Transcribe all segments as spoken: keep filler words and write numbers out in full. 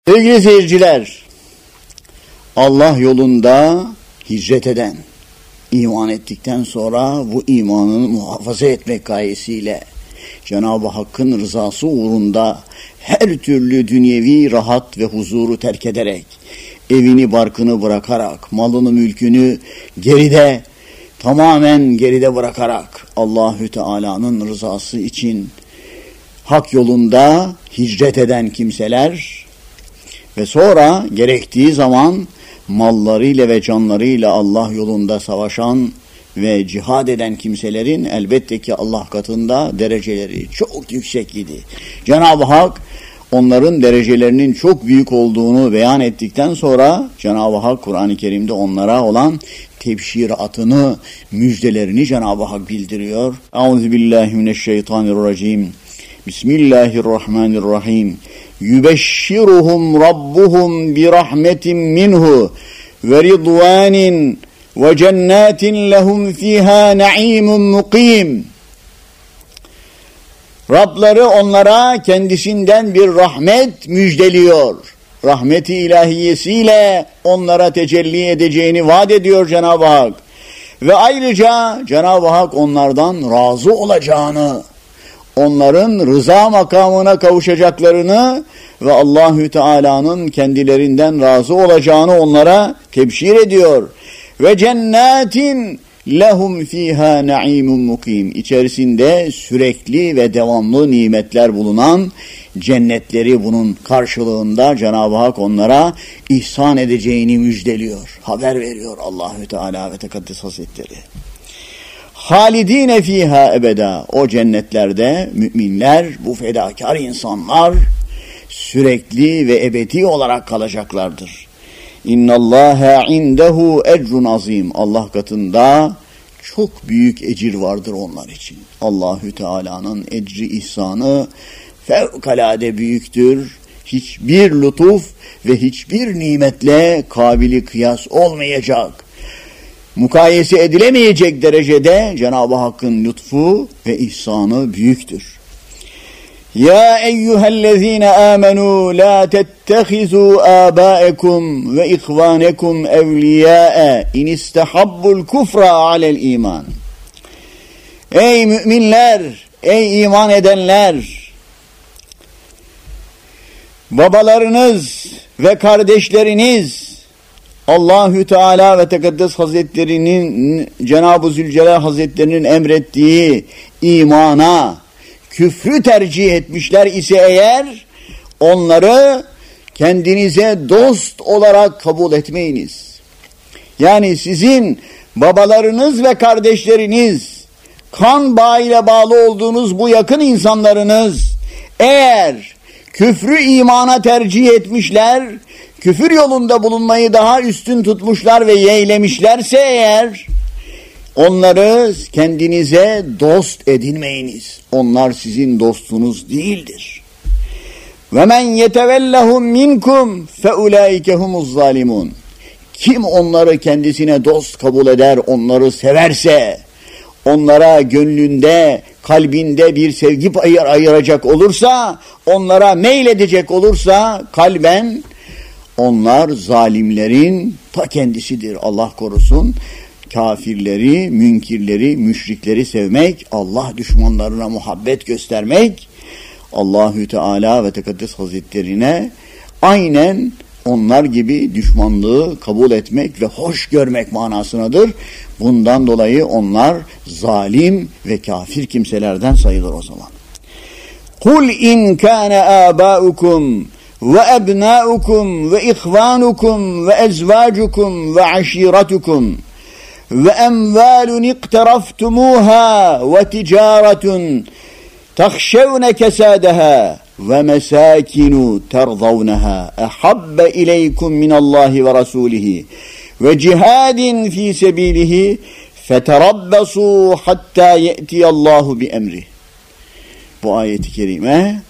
Sevgili seyirciler, Allah yolunda hicret eden, iman ettikten sonra bu imanını muhafaza etmek gayesiyle Cenab-ı Hakk'ın rızası uğrunda her türlü dünyevi rahat ve huzuru terk ederek, evini barkını bırakarak, malını mülkünü geride, tamamen geride bırakarak Allahü Teala'nın rızası için hak yolunda hicret eden kimseler ve sonra gerektiği zaman mallarıyla ve canlarıyla Allah yolunda savaşan ve cihad eden kimselerin elbette ki Allah katında dereceleri çok yüksek idi. Cenab-ı Hak onların derecelerinin çok büyük olduğunu beyan ettikten sonra Cenab-ı Hak Kur'an-ı Kerim'de onlara olan tebşiratını, müjdelerini Cenab-ı Hak bildiriyor. Euzubillahimineşşeytanirracim. Bismillahirrahmanirrahim. Yübeşşiruhum rabbuhum bi rahmetin minhu ve ridvanin ve cennetin lehum fiha na'imun mukim. Rabları onlara kendisinden bir rahmet müjdeliyor. Rahmeti ilahiyesiyle onlara tecelli edeceğini vaat ediyor Cenab-ı Hak. Ve ayrıca Cenab-ı Hak onlardan razı olacağını, onların rıza makamına kavuşacaklarını ve Allahü Teala'nın kendilerinden razı olacağını onlara tebşir ediyor. Ve cennetin lehum fiha na'imun mukim. İçerisinde sürekli ve devamlı nimetler bulunan cennetleri bunun karşılığında Cenab-ı Hak onlara ihsan edeceğini müjdeliyor. Haber veriyor Allahü Teala ve Tekaddes Hazretleri. Halidine fiha ebeda. O cennetlerde müminler, bu fedakar insanlar sürekli ve ebedi olarak kalacaklardır. İnnallâhe indehu ecrun azim. Allah katında çok büyük ecir vardır onlar için. Allahü Teala'nın ecri ihsanı fevkalade büyüktür. Hiçbir lütuf ve hiçbir nimetle kabili kıyas olmayacak, mukayese edilemeyecek derecede Cenab-ı Hakk'ın lütfu ve ihsanı büyüktür. Ya eyyühellezine amenu la tettehizu âbâekum ve ihvânekum evliyâe in istehabbul kufra alel iman. Ey müminler, ey iman edenler, babalarınız ve kardeşleriniz Allahü Teala ve Tekaddes Hazretleri'nin, Cenab-ı Zülcelal Hazretleri'nin emrettiği imana, küfrü tercih etmişler ise eğer, onları kendinize dost olarak kabul etmeyiniz. Yani sizin babalarınız ve kardeşleriniz, kan bağıyla bağlı olduğunuz bu yakın insanlarınız, eğer küfrü imana tercih etmişler, küfür yolunda bulunmayı daha üstün tutmuşlar ve yeğlemişlerse eğer, onları kendinize dost edinmeyiniz. Onlar sizin dostunuz değildir. Ve men yetevellahum minkum fe ulaike humuz zalimun. Kim onları kendisine dost kabul eder, onları severse, onlara gönlünde, kalbinde bir sevgi ayır, ayıracak olursa, onlara meyledecek olursa kalben, onlar zalimlerin ta kendisidir. Allah korusun. Kafirleri, münkirleri, müşrikleri sevmek, Allah düşmanlarına muhabbet göstermek, Allahü Teala ve Tekaddes Hazretlerine aynen onlar gibi düşmanlığı kabul etmek ve hoş görmek manasınadır. Bundan dolayı onlar zalim ve kafir kimselerden sayılır o zaman. Kul in kana abaukum ve ebnaukum ve ihvanukum ve ezvacukum ve aşiratukum ve emvalun iqtaraftumuha ve ticaretun tahşevne kesadaha ve mesakinu terzavnaha ehabbe ileykum minallahi ve rasulihi ve cihadin fi sebilihi feterabbasu hatta ye'tiyallahu bi emri. Bu ayet-i kerime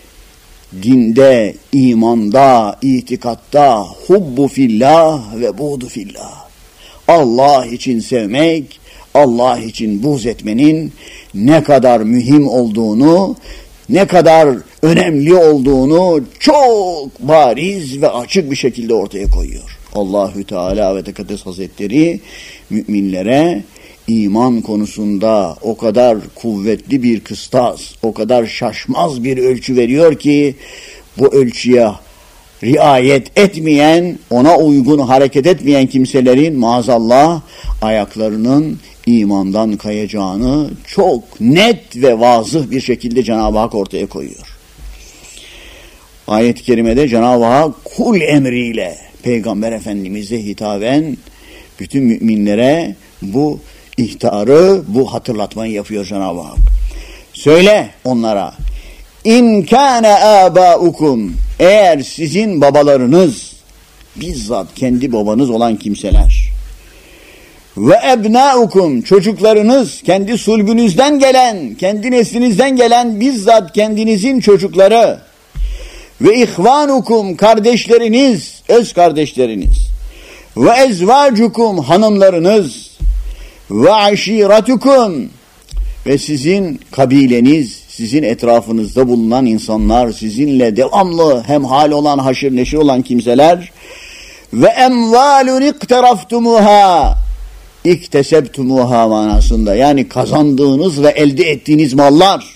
dinde, imanda, itikatta hubbu fillah ve buğdu fillah, Allah için sevmek, Allah için buğz etmenin ne kadar mühim olduğunu ne kadar önemli olduğunu çok bariz ve açık bir şekilde ortaya koyuyor. Allahü Teala ve Tekaddes Hazretleri müminlere iman konusunda o kadar kuvvetli bir kıstas, o kadar şaşmaz bir ölçü veriyor ki bu ölçüye riayet etmeyen, ona uygun hareket etmeyen kimselerin maazallah ayaklarının imandan kayacağını çok net ve vazıh bir şekilde Cenab-ı Hak ortaya koyuyor. Ayet-i kerimede Cenab-ı Hak kul emriyle Peygamber Efendimiz'e hitaben bütün müminlere bu ihtarı, bu hatırlatmayı yapıyor Cenab-ı Hak. Söyle onlara, İn kâne âbâukum, eğer sizin babalarınız, bizzat kendi babanız olan kimseler, ve ebnâukum, çocuklarınız, kendi sulbünüzden gelen, kendi neslinizden gelen bizzat kendinizin çocukları, ve ihvanukum, kardeşleriniz, öz kardeşleriniz, ve ezvacukum, hanımlarınız, ve aşiratukum, ve sizin kabileniz, sizin etrafınızda bulunan insanlar, sizinle devamlı hemhal olan, haşır neşir olan kimseler, ve emvalun ikteraftumuha, iktesebtumuha manasında, yani kazandığınız ve elde ettiğiniz mallar,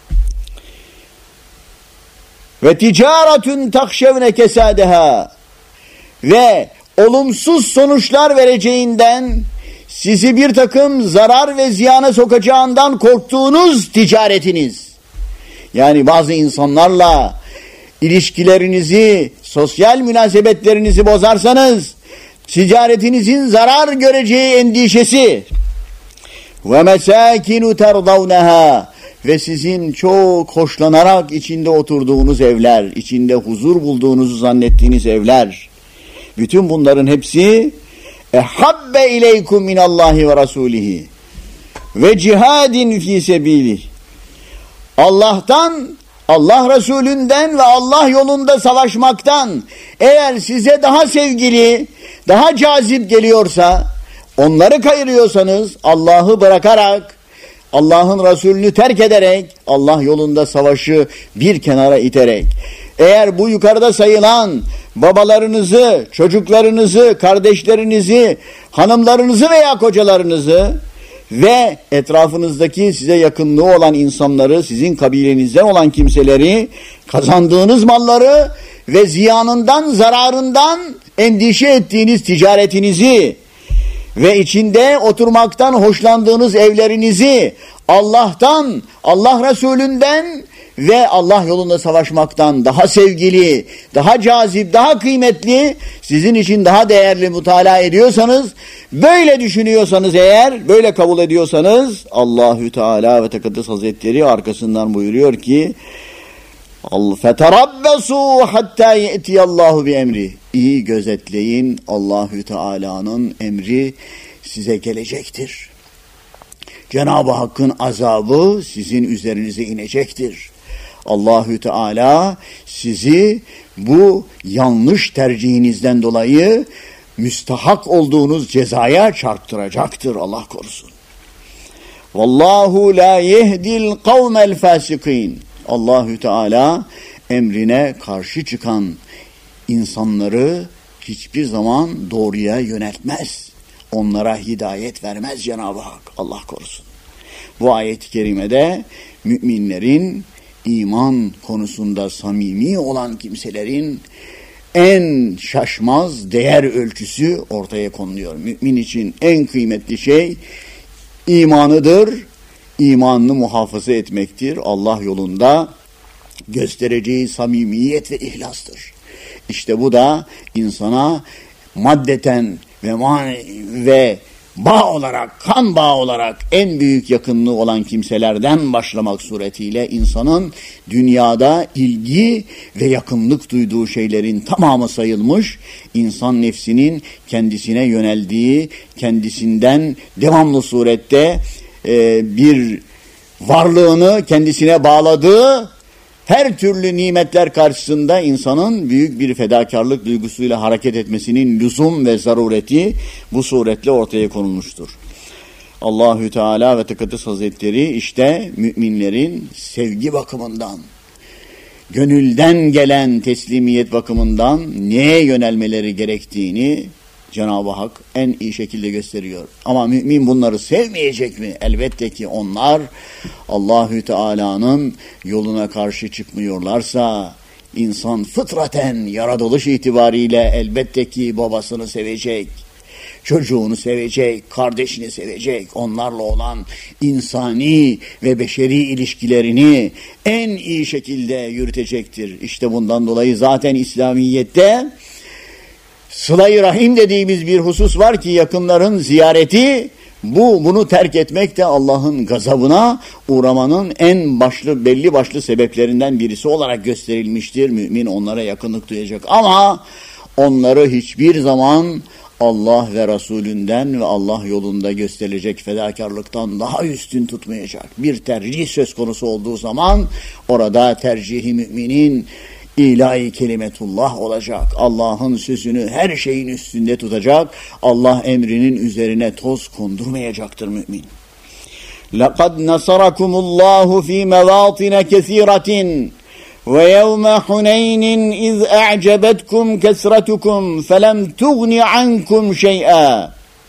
ve ticaretun takşevne kesadeha, ve olumsuz sonuçlar vereceğinden, sizi bir takım zarar ve ziyana sokacağından korktuğunuz ticaretiniz. Yani bazı insanlarla ilişkilerinizi, sosyal münasebetlerinizi bozarsanız, ticaretinizin zarar göreceği endişesi. Ve mesâkinu terdavneha, ve sizin çok hoşlanarak içinde oturduğunuz evler, içinde huzur bulduğunuzu zannettiğiniz evler. Bütün bunların hepsi ehabbe ileykum minallahi ve rasulihi ve cihadin fi sebilih. Allah'tan, Allah Resulünden ve Allah yolunda savaşmaktan eğer size daha sevgili, daha cazip geliyorsa, onları kayırıyorsanız, Allah'ı bırakarak, Allah'ın Resulünü terk ederek, Allah yolunda savaşı bir kenara iterek, eğer bu yukarıda sayılan babalarınızı, çocuklarınızı, kardeşlerinizi, hanımlarınızı veya kocalarınızı ve etrafınızdaki size yakınlığı olan insanları, sizin kabilenizden olan kimseleri, kazandığınız malları ve ziyanından, zararından endişe ettiğiniz ticaretinizi ve içinde oturmaktan hoşlandığınız evlerinizi Allah'tan, Allah Resulünden ve Allah yolunda savaşmaktan daha sevgili, daha cazip, daha kıymetli, sizin için daha değerli mutala ediyorsanız, böyle düşünüyorsanız eğer, böyle kabul ediyorsanız, Allahü Teala ve Tekaddes Hazretleri arkasından buyuruyor ki, فَتَرَبَّسُوا حَتَّى يَأْتِيَ اللّٰهُ بِاَمْرِ. İyi gözetleyin, Allahü Teala'nın emri size gelecektir. Cenab-ı Hakk'ın azabı sizin üzerinize inecektir. Allahü Teala sizi bu yanlış tercihinizden dolayı müstahak olduğunuz cezaya çarptıracaktır. Allah korusun. Vallahu la yehdil kavmel fasikin. Allahü Teala emrine karşı çıkan insanları hiçbir zaman doğruya yöneltmez. Onlara hidayet vermez Cenab-ı Hak. Allah korusun. Bu ayet-i kerimede müminlerin iman konusunda samimi olan kimselerin en şaşmaz değer ölçüsü ortaya konuluyor. Mümin için en kıymetli şey imanıdır. İmanını muhafaza etmektir. Allah yolunda göstereceği samimiyet ve ihlastır. İşte bu da insana maddeten ve man ve bağ olarak, kan bağı olarak en büyük yakınlığı olan kimselerden başlamak suretiyle insanın dünyada ilgi ve yakınlık duyduğu şeylerin tamamı sayılmış, insan nefsinin kendisine yöneldiği, kendisinden devamlı surette e, bir varlığını kendisine bağladığı her türlü nimetler karşısında insanın büyük bir fedakarlık duygusuyla hareket etmesinin lüzum ve zarureti bu suretle ortaya konulmuştur. Allahü Teala ve Tekaddes Hazretleri işte müminlerin sevgi bakımından, gönülden gelen teslimiyet bakımından neye yönelmeleri gerektiğini Cenab-ı Hak en iyi şekilde gösteriyor. Ama mümin bunları sevmeyecek mi? Elbette ki onlar Allahü Teala'nın yoluna karşı çıkmıyorlarsa, insan fıtraten yaratılış itibariyle elbette ki babasını sevecek, çocuğunu sevecek, kardeşini sevecek, onlarla olan insani ve beşeri ilişkilerini en iyi şekilde yürütecektir. İşte bundan dolayı zaten İslamiyet'te sıla-i rahim dediğimiz bir husus var ki yakınların ziyareti, bu bunu terk etmek de Allah'ın gazabına uğramanın en başlı belli başlı sebeplerinden birisi olarak gösterilmiştir. Mümin onlara yakınlık duyacak ama onları hiçbir zaman Allah ve Resulünden ve Allah yolunda gösterilecek fedakarlıktan daha üstün tutmayacak. Bir tercih söz konusu olduğu zaman orada tercihi müminin ilahi kelimetullah olacak. Allah'ın sözünü her şeyin üstünde tutacak. Allah emrinin üzerine toz kondurmayacaktır mümin. لَقَدْ نَصَرَكُمُ اللّٰهُ ف۪ي مَوَاطِنَ كَثِيرَةٍ وَيَوْمَ حُنَيْنٍ اِذْ اَعْجَبَتْكُمْ كَسْرَتُكُمْ فَلَمْ تُغْنِ عَنْكُمْ شَيْئًا.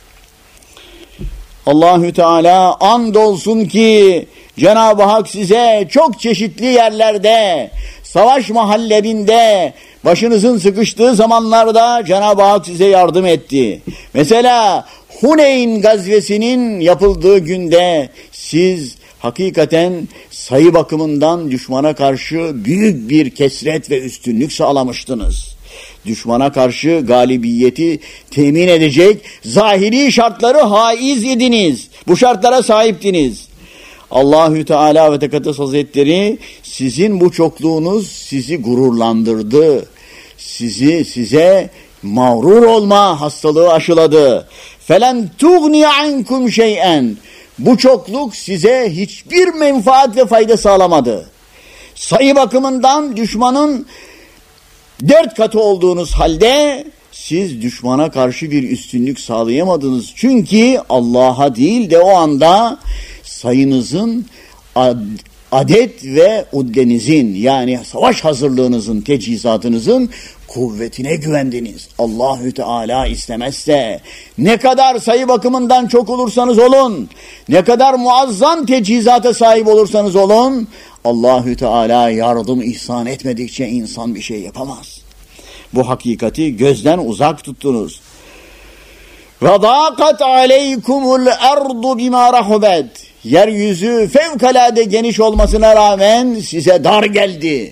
Allahü Teala andolsun ki Cenab-ı Hak size çok çeşitli yerlerde, savaş mahallerinde, başınızın sıkıştığı zamanlarda Cenab-ı Hak size yardım etti. Mesela Huneyn gazvesinin yapıldığı günde siz hakikaten sayı bakımından düşmana karşı büyük bir kesret ve üstünlük sağlamıştınız. Düşmana karşı galibiyeti temin edecek zahiri şartları haiz idiniz. Bu şartlara sahiptiniz. Allahü Teala ve Tekaddes Hazretleri sizin bu çokluğunuz sizi gururlandırdı. Sizi size mağrur olma hastalığı aşıladı. Felen tuğni ankum şey'en. Bu çokluk size hiçbir menfaat ve fayda sağlamadı. Sayı bakımından düşmanın dört katı olduğunuz halde siz düşmana karşı bir üstünlük sağlayamadınız. Çünkü Allah'a değil de o anda sayınızın, adet ve uddenizin, yani savaş hazırlığınızın, tecihizatınızın kuvvetine güvendiniz. Allahü Teala istemezse ne kadar sayı bakımından çok olursanız olun, ne kadar muazzam tecihizata sahip olursanız olun, Allahü Teala yardım ihsan etmedikçe insan bir şey yapamaz. Bu hakikati gözden uzak tuttunuz. وَضَاقَتْ عَلَيْكُمُ الْاَرْضُ بِمَا رَحُبَتْ. Yeryüzü fevkalade geniş olmasına rağmen size dar geldi.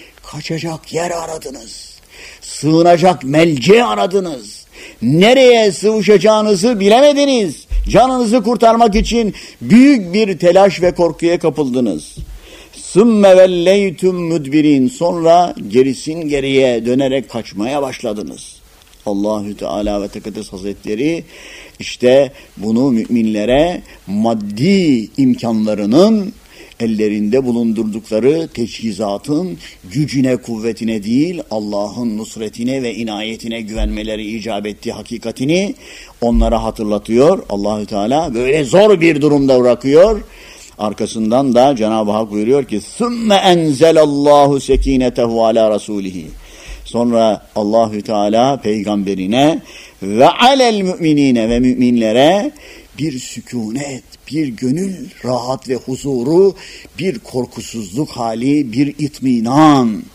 Kaçacak yer aradınız. Sığınacak melce aradınız. Nereye sığışacağınızı bilemediniz. Canınızı kurtarmak için büyük bir telaş ve korkuya kapıldınız. ثُمَّ وَلَّيْتُمْ مُدْبِرِينَ. Sonra gerisin geriye dönerek kaçmaya başladınız. Allahü Teala ve Tekaddes Hazretleri işte bunu müminlere maddi imkanlarının ellerinde bulundurdukları teçhizatın gücüne, kuvvetine değil, Allah'ın nusretine ve inayetine güvenmeleri icap ettiği hakikatini onlara hatırlatıyor. Allahü Teala böyle zor bir durumda bırakıyor. Arkasından da Cenab-ı Hak buyuruyor ki ثُمَّ اَنْزَلَ اللّٰهُ سَك۪ينَتَهُ عَلَى رَسُولِهِ. Sonra Allahü Teala peygamberine ve alel müminine ve müminlere bir sükunet, bir gönül rahat ve huzuru, bir korkusuzluk hali, bir itminan,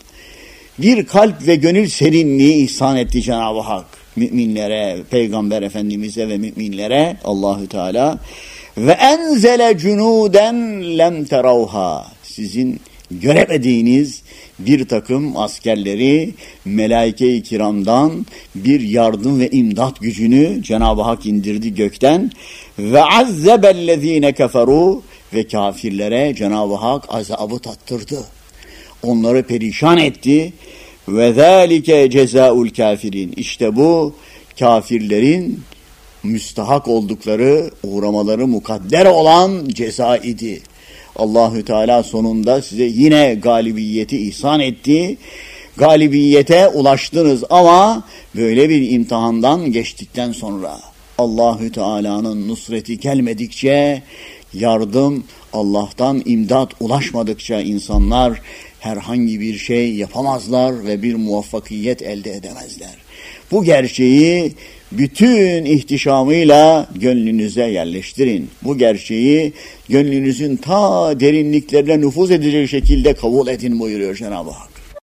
bir kalp ve gönül serinliği ihsan etti Cenab-ı Hak. Müminlere, Peygamber Efendimiz'e ve müminlere Allahü Teala ve enzele cunuden lem teravha. Sizin göremediğiniz bir takım askerleri melaike-i kiramdan bir yardım ve imdat gücünü Cenab-ı Hak indirdi gökten. Ve azzebellezine keferu, ve kafirlere Cenab-ı Hak azabı tattırdı. Onları perişan etti. Ve zâlike cezaul kafirin. İşte bu kafirlerin müstahak oldukları, uğramaları mukadder olan ceza idi. Allahü Teala sonunda size yine galibiyeti ihsan etti. Galibiyete ulaştınız ama böyle bir imtihandan geçtikten sonra Allahü Teala'nın nusreti gelmedikçe, yardım, Allah'tan imdat ulaşmadıkça insanlar herhangi bir şey yapamazlar ve bir muvaffakiyet elde edemezler. Bu gerçeği bütün ihtişamıyla gönlünüze yerleştirin. Bu gerçeği gönlünüzün ta derinliklerine nüfuz edecek şekilde kabul edin buyuruyor Cenab-ı Hak.